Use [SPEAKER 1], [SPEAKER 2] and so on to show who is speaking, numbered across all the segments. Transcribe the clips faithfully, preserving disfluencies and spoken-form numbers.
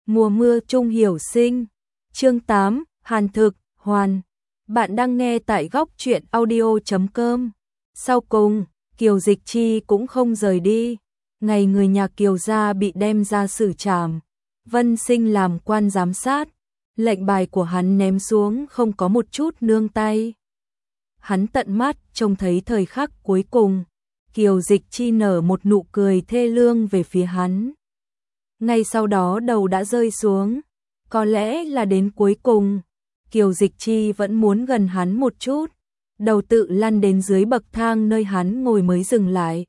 [SPEAKER 1] Mùa mưa trung hiểu sinh. Chương tám, Hàn thực, hoàn. Bạn đang nghe tại góc truyện audio chấm com. Sau cùng, Kiều Dịch Chi cũng không rời đi. Ngày người nhà Kiều gia bị đem ra xử trảm, Vân Sinh làm quan giám sát, lệnh bài của hắn ném xuống không có một chút nương tay. Hắn tận mắt trông thấy thời khắc cuối cùng, Kiều Dịch Chi nở một nụ cười thê lương về phía hắn. Ngay sau đó đầu đã rơi xuống, có lẽ là đến cuối cùng, Kiều Dịch Chi vẫn muốn gần hắn một chút, đầu tự lăn đến dưới bậc thang nơi hắn ngồi mới dừng lại.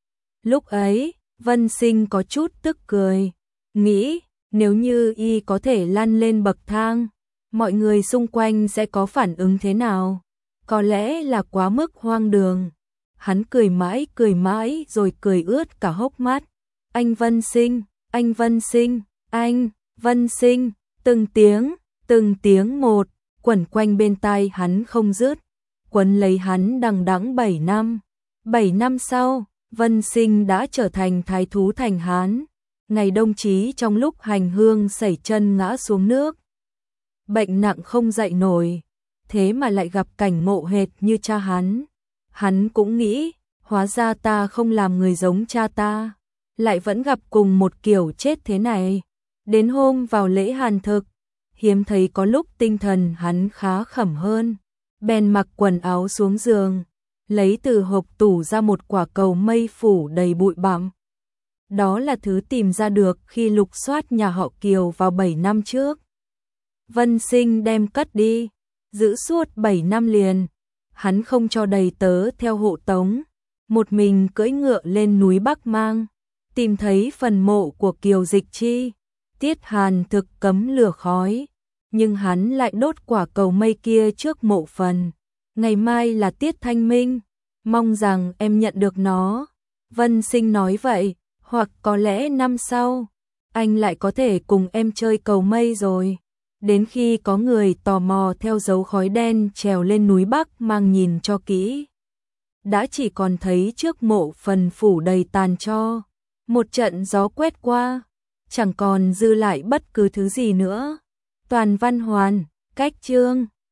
[SPEAKER 1] Lúc ấy, Vân Sinh có chút tức cười, nghĩ nếu như y có thể lăn lên bậc thang, mọi người xung quanh sẽ có phản ứng thế nào? Có lẽ là quá mức hoang đường. Hắn cười mãi cười mãi rồi cười ướt cả hốc mắt. Anh Vân Sinh, anh Vân Sinh, anh, Vân Sinh, từng tiếng, từng tiếng một, quẩn quanh bên tai hắn không dứt, quấn lấy hắn đằng đẵng bảy năm. Bảy năm sau, Vân Sinh đã trở thành thái thú thành Hán. Ngày đông chí trong lúc hành hương sẩy chân ngã xuống nước. Bệnh nặng không dậy nổi, thế mà lại gặp cảnh ngộ hệt như cha hắn. Hắn cũng nghĩ, hóa ra ta không làm người giống cha ta, lại vẫn gặp cùng một kiểu chết thế này. Đến hôm vào lễ hàn thực, hiếm thấy có lúc tinh thần hắn khá khẩm hơn, bèn mặc quần áo xuống giường, lấy từ hộp tủ ra một quả cầu mây phủ đầy bụi bặm. Đó là thứ tìm ra được khi lục soát nhà họ Kiều vào bảy năm trước. Vân Sinh đem cất đi, giữ suốt bảy năm liền. Hắn không cho đầy tớ theo hộ tống, một mình cưỡi ngựa lên núi Bắc Mang, tìm thấy phần mộ của Kiều Dịch Chi. Tiết Hàn thực cấm lửa khói, nhưng hắn lại đốt quả cầu mây kia trước mộ phần. Ngày mai là tiết thanh minh, mong rằng em nhận được nó. Vân Sinh nói vậy, hoặc có lẽ năm sau, anh lại có thể cùng em chơi cầu mây rồi. Đến khi có người tò mò theo dấu khói đen trèo lên núi Bắc Mang nhìn cho kỹ, đã chỉ còn thấy trước mộ phần phủ đầy tàn tro. Một trận gió quét qua, chẳng còn dư lại bất cứ thứ gì nữa. Toàn văn hoàn, cách chương.